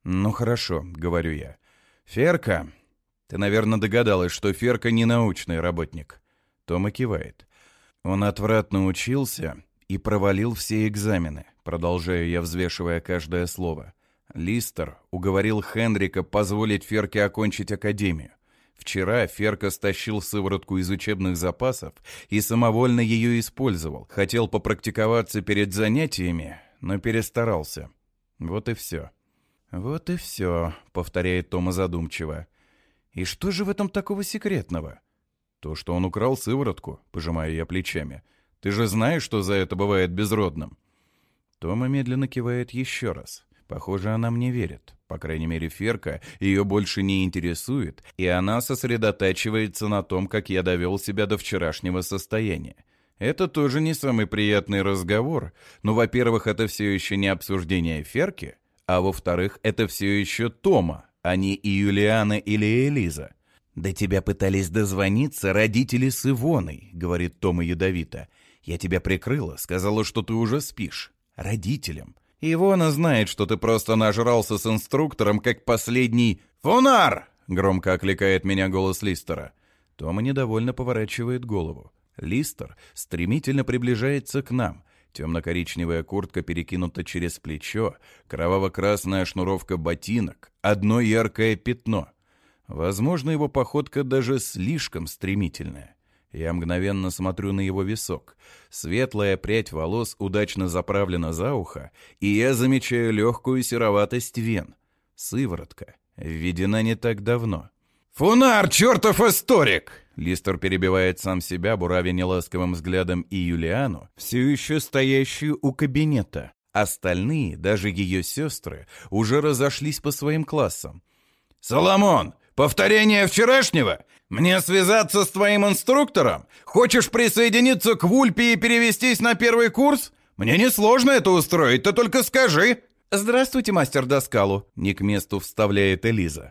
«Ну хорошо», — говорю я. «Ферка, ты, наверное, догадалась, что Ферка не научный работник». Тома кивает. «Он отвратно учился и провалил все экзамены», — продолжаю я, взвешивая каждое слово. «Листер уговорил Хенрика позволить Ферке окончить академию. Вчера Ферка стащил сыворотку из учебных запасов и самовольно ее использовал. Хотел попрактиковаться перед занятиями, но перестарался. Вот и все». «Вот и все», — повторяет Тома задумчиво. «И что же в этом такого секретного?» «То, что он украл сыворотку», — пожимаю я плечами. «Ты же знаешь, что за это бывает безродным?» Тома медленно кивает еще раз. Похоже, она мне верит. По крайней мере, Ферка ее больше не интересует, и она сосредотачивается на том, как я довел себя до вчерашнего состояния. Это тоже не самый приятный разговор, но, во-первых, это все еще не обсуждение Ферки, а во-вторых, это все еще Тома, а не и Юлиана или Элиза. «До тебя пытались дозвониться родители с Ивоной», — говорит Тома ядовито. «Я тебя прикрыла, сказала, что ты уже спишь. Родителям. Ивона знает, что ты просто нажрался с инструктором, как последний «Фунар!» — громко окликает меня голос Листера. Тома недовольно поворачивает голову. Листер стремительно приближается к нам. Темно-коричневая куртка перекинута через плечо, кроваво-красная шнуровка ботинок, одно яркое пятно. Возможно, его походка даже слишком стремительная. Я мгновенно смотрю на его висок. Светлая прядь волос удачно заправлена за ухо, и я замечаю легкую сероватость вен. Сыворотка введена не так давно. «Фунар, чертов историк!» Листер перебивает сам себя, буравя неласковым взглядом и Юлиану, все еще стоящую у кабинета. Остальные, даже ее сестры, уже разошлись по своим классам. «Соломон, повторение вчерашнего? Мне связаться с твоим инструктором? Хочешь присоединиться к Вульпе и перевестись на первый курс? Мне несложно это устроить, ты только скажи!» «Здравствуйте, мастер Доскалу», — не к месту вставляет Элиза.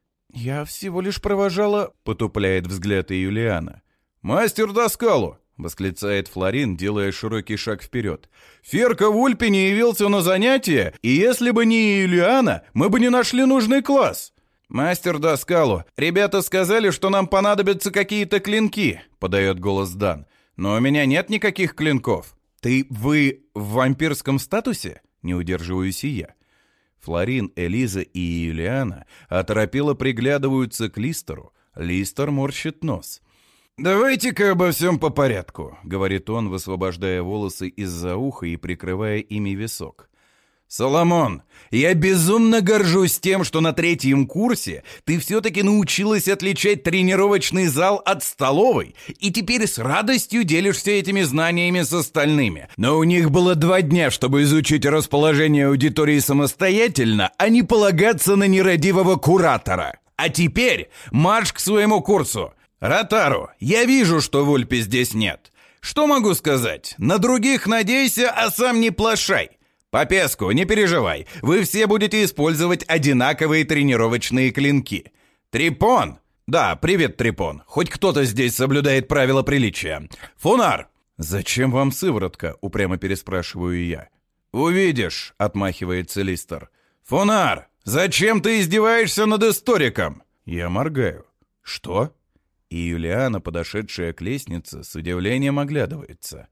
«Я всего лишь провожала...» — потупляет взгляд и Юлиана. «Мастер Доскалу!» — восклицает Флорин, делая широкий шаг вперед. «Ферка Вульпе не явился на занятия, и если бы не Юлиана, мы бы не нашли нужный класс!» «Мастер Доскалу, ребята сказали, что нам понадобятся какие-то клинки», — подает голос Дан. «Но у меня нет никаких клинков». «Ты... вы в вампирском статусе?» — не удерживаюсь и я. Флорин, Элиза и Юлиана оторопело приглядываются к Листеру. Листер морщит нос. «Давайте-ка обо всем по порядку», — говорит он, высвобождая волосы из-за уха и прикрывая ими висок. «Соломон, я безумно горжусь тем, что на третьем курсе ты все-таки научилась отличать тренировочный зал от столовой, и теперь с радостью делишься этими знаниями с остальными. Но у них было два дня, чтобы изучить расположение аудитории самостоятельно, а не полагаться на нерадивого куратора. А теперь марш к своему курсу. Ротару, я вижу, что Вульпе здесь нет. Что могу сказать? На других надейся, а сам не плашай. Попеску, не переживай, вы все будете использовать одинаковые тренировочные клинки. Трипон! Да, привет, Трипон. Хоть кто-то здесь соблюдает правила приличия. Фунар! Зачем вам сыворотка? Упрямо переспрашиваю я. Увидишь, отмахивается Листер. Фунар, зачем ты издеваешься над историком? Я моргаю. Что? И Юлиана, подошедшая к лестнице, с удивлением оглядывается.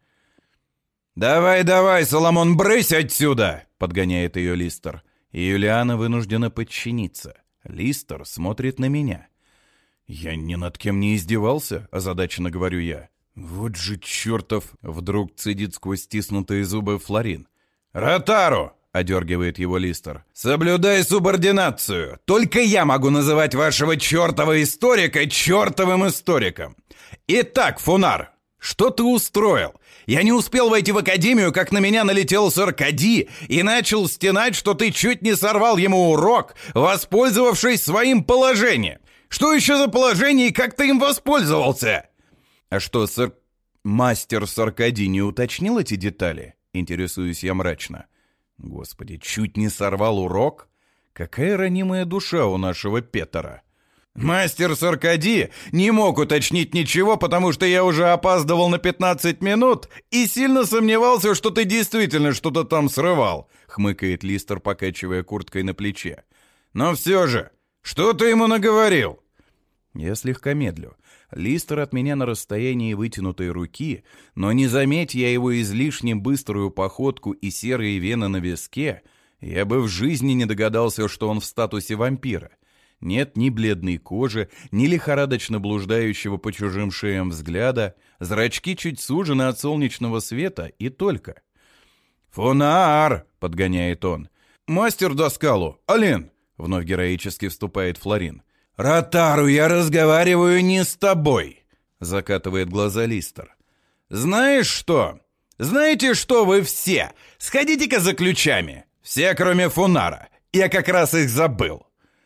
«Давай, давай, Соломон, брысь отсюда!» — подгоняет ее Листер. И Юлиана вынуждена подчиниться. Листер смотрит на меня. «Я ни над кем не издевался», — озадаченно говорю я. «Вот же чертов!» — вдруг цедит сквозь стиснутые зубы Флорин. «Ротару!» — одергивает его Листер. «Соблюдай субординацию! Только я могу называть вашего чертова историка чертовым историком! Итак, Фунар, что ты устроил? Я не успел войти в академию, как на меня налетел Саркади и начал стенать, что ты чуть не сорвал ему урок, воспользовавшись своим положением. Что еще за положение и как ты им воспользовался?» «А что, сэр... мастер Саркади не уточнил эти детали?» Интересуюсь я мрачно. «Господи, чуть не сорвал урок? Какая ранимая душа у нашего Петера!» «Мастер Саркади не мог уточнить ничего, потому что я уже опаздывал на пятнадцать минут и сильно сомневался, что ты действительно что-то там срывал», — хмыкает Листер, покачивая курткой на плече. Но все же, что ты ему наговорил?» Я слегка медлю. Листер от меня на расстоянии вытянутой руки, но не заметь я его излишне быструю походку и серые вены на виске, я бы в жизни не догадался, что он в статусе вампира. Нет ни бледной кожи, ни лихорадочно блуждающего по чужим шеям взгляда, зрачки чуть сужены от солнечного света и только. «Фунар!» — подгоняет он. «Мастер Даскалу! Алин!» — вновь героически вступает Флорин. «Ротару, я разговариваю не с тобой!» — закатывает глаза Листер. «Знаешь что? Знаете что вы все? Сходите-ка за ключами! Все, кроме Фунара! Я как раз их забыл!»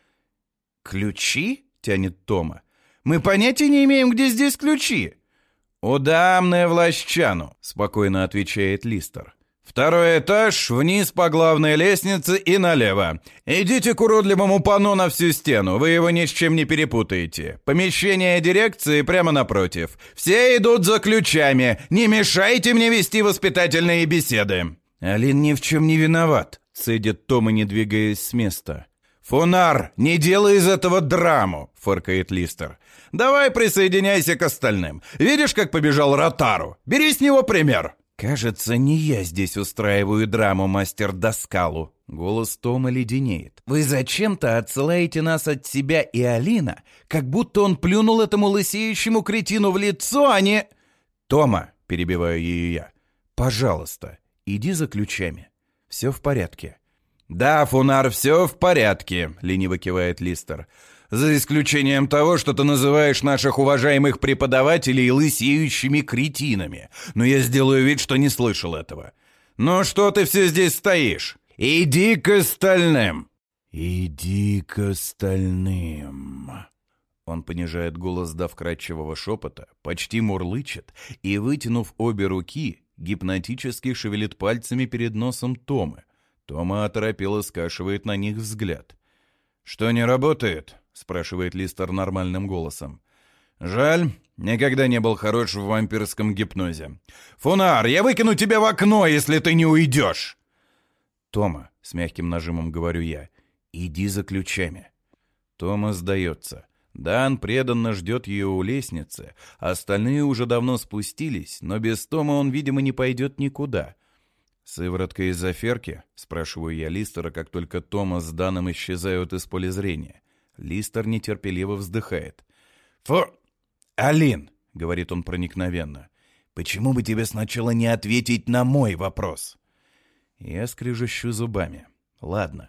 «Ключи?» — тянет Тома. «Мы понятия не имеем, где здесь ключи!» «У дамны в Лощану!» — спокойно отвечает Листер. «Второй этаж, вниз по главной лестнице и налево. Идите к уродливому панно на всю стену, вы его ни с чем не перепутаете. Помещение дирекции прямо напротив. Все идут за ключами, не мешайте мне вести воспитательные беседы». «Алин ни в чем не виноват», — цедит Тома, не двигаясь с места. «Фунар, не делай из этого драму», — фыркает Листер. «Давай присоединяйся к остальным. Видишь, как побежал Ротару? Бери с него пример». «Кажется, не я здесь устраиваю драму, мастер Даскалу». Голос Тома леденеет. «Вы зачем-то отсылаете нас от себя и Алина, как будто он плюнул этому лысеющему кретину в лицо, а не...» «Тома», — перебиваю ее я, — «пожалуйста, иди за ключами. Все в порядке». «Да, Фунар, все в порядке», — лениво кивает Листер. «За исключением того, что ты называешь наших уважаемых преподавателей лысеющими кретинами. Но я сделаю вид, что не слышал этого. Ну что ты все здесь стоишь? Иди к остальным!» «Иди к остальным!» Он понижает голос до вкрадчивого шепота, почти мурлычет и, вытянув обе руки, гипнотически шевелит пальцами перед носом Томы. Тома оторопело скашивает на них взгляд. «Что не работает?» — спрашивает Листер нормальным голосом. «Жаль, никогда не был хорош в вампирском гипнозе. Фунар, я выкину тебя в окно, если ты не уйдешь!» «Тома», — с мягким нажимом говорю я, — «иди за ключами». Тома сдается. Дан преданно ждет ее у лестницы, остальные уже давно спустились, но без Тома он, видимо, не пойдет никуда. «Сыворотка из аферки?» — спрашиваю я Листера, как только Тома с Даном исчезают из поля зрения. Листер нетерпеливо вздыхает. «Фу! Алин!» — говорит он проникновенно. «Почему бы тебе сначала не ответить на мой вопрос?» Я скрежещу зубами. «Ладно.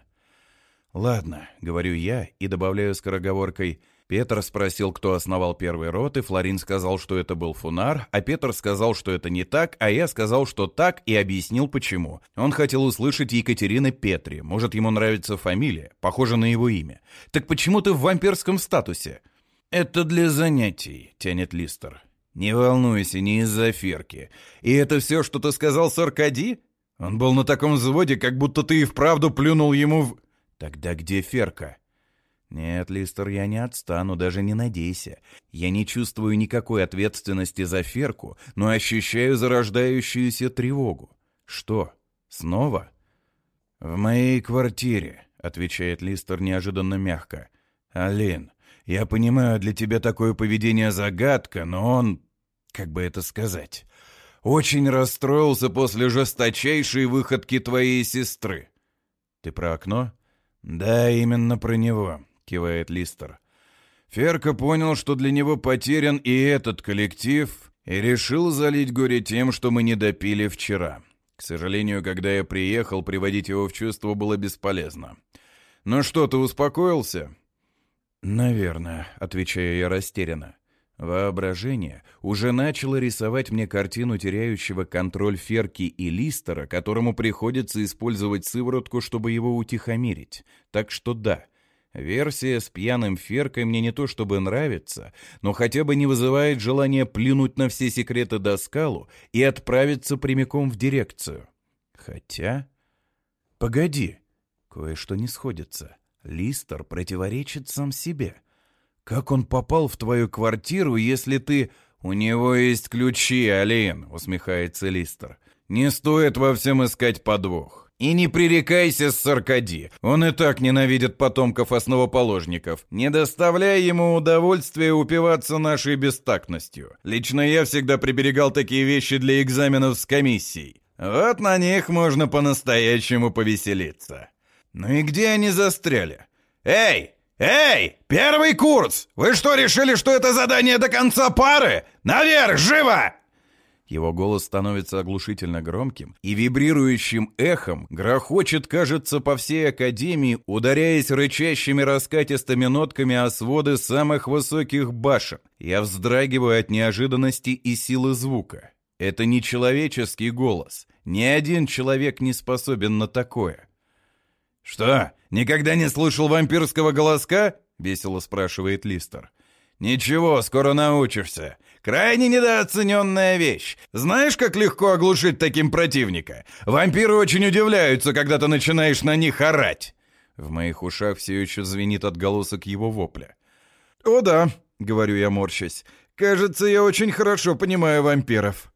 Ладно», — говорю я и добавляю скороговоркой. Петр спросил, кто основал первый род, и Флорин сказал, что это был Фунар, а Петр сказал, что это не так, а я сказал, что так, и объяснил, почему. Он хотел услышать Екатерина Петри, может, ему нравится фамилия, похожа на его имя. «Так почему ты в вампирском статусе?» «Это для занятий», — тянет Листер. «Не волнуйся, не из-за Ферки. И это все, что ты сказал с Аркади? Он был на таком взводе, как будто ты и вправду плюнул ему в...» «Тогда где Ферка?» «Нет, Листер, я не отстану, даже не надейся. Я не чувствую никакой ответственности за Ферку, но ощущаю зарождающуюся тревогу. Что, снова?» «В моей квартире», — отвечает Листер неожиданно мягко. «Алин, я понимаю, для тебя такое поведение загадка, но он, как бы это сказать, очень расстроился после жесточайшей выходки твоей сестры». «Ты про окно?» «Да, именно про него», — кивает Листер. «Ферка понял, что для него потерян и этот коллектив, и решил залить горе тем, что мы не допили вчера. К сожалению, когда я приехал, приводить его в чувство было бесполезно. Ну что, ты успокоился?» «Наверное», — отвечаю я растерянно. Воображение уже начало рисовать мне картину теряющего контроль Ферки и Листера, которому приходится использовать сыворотку, чтобы его утихомирить. Так что да, версия с пьяным Феркой мне не то чтобы нравится, но хотя бы не вызывает желания плюнуть на все секреты Даскалу и отправиться прямиком в дирекцию. Хотя... Погоди, кое-что не сходится. Листер противоречит сам себе. «Как он попал в твою квартиру, если ты...» «У него есть ключи, Алин», — усмехается Листер. «Не стоит во всем искать подвох. И не пререкайся с Аркади. Он и так ненавидит потомков основоположников. Не доставляй ему удовольствия упиваться нашей бестактностью. Лично я всегда приберегал такие вещи для экзаменов с комиссией. Вот на них можно по-настоящему повеселиться. Ну и где они застряли? Эй! Эй! Первый курс! Вы что, решили, что это задание до конца пары? Наверх, живо! Его голос становится оглушительно громким и вибрирующим эхом грохочет, кажется, по всей академии, ударяясь рычащими раскатистыми нотками о своды самых высоких башен. Я вздрагиваю от неожиданности и силы звука. Это не человеческий голос. Ни один человек не способен на такое. «Что, никогда не слышал вампирского голоска?» — весело спрашивает Листер. «Ничего, скоро научишься. Крайне недооцененная вещь. Знаешь, как легко оглушить таким противника? Вампиры очень удивляются, когда ты начинаешь на них орать». В моих ушах все еще звенит отголосок его вопля. «О да», — говорю я, морщась, — «кажется, я очень хорошо понимаю вампиров».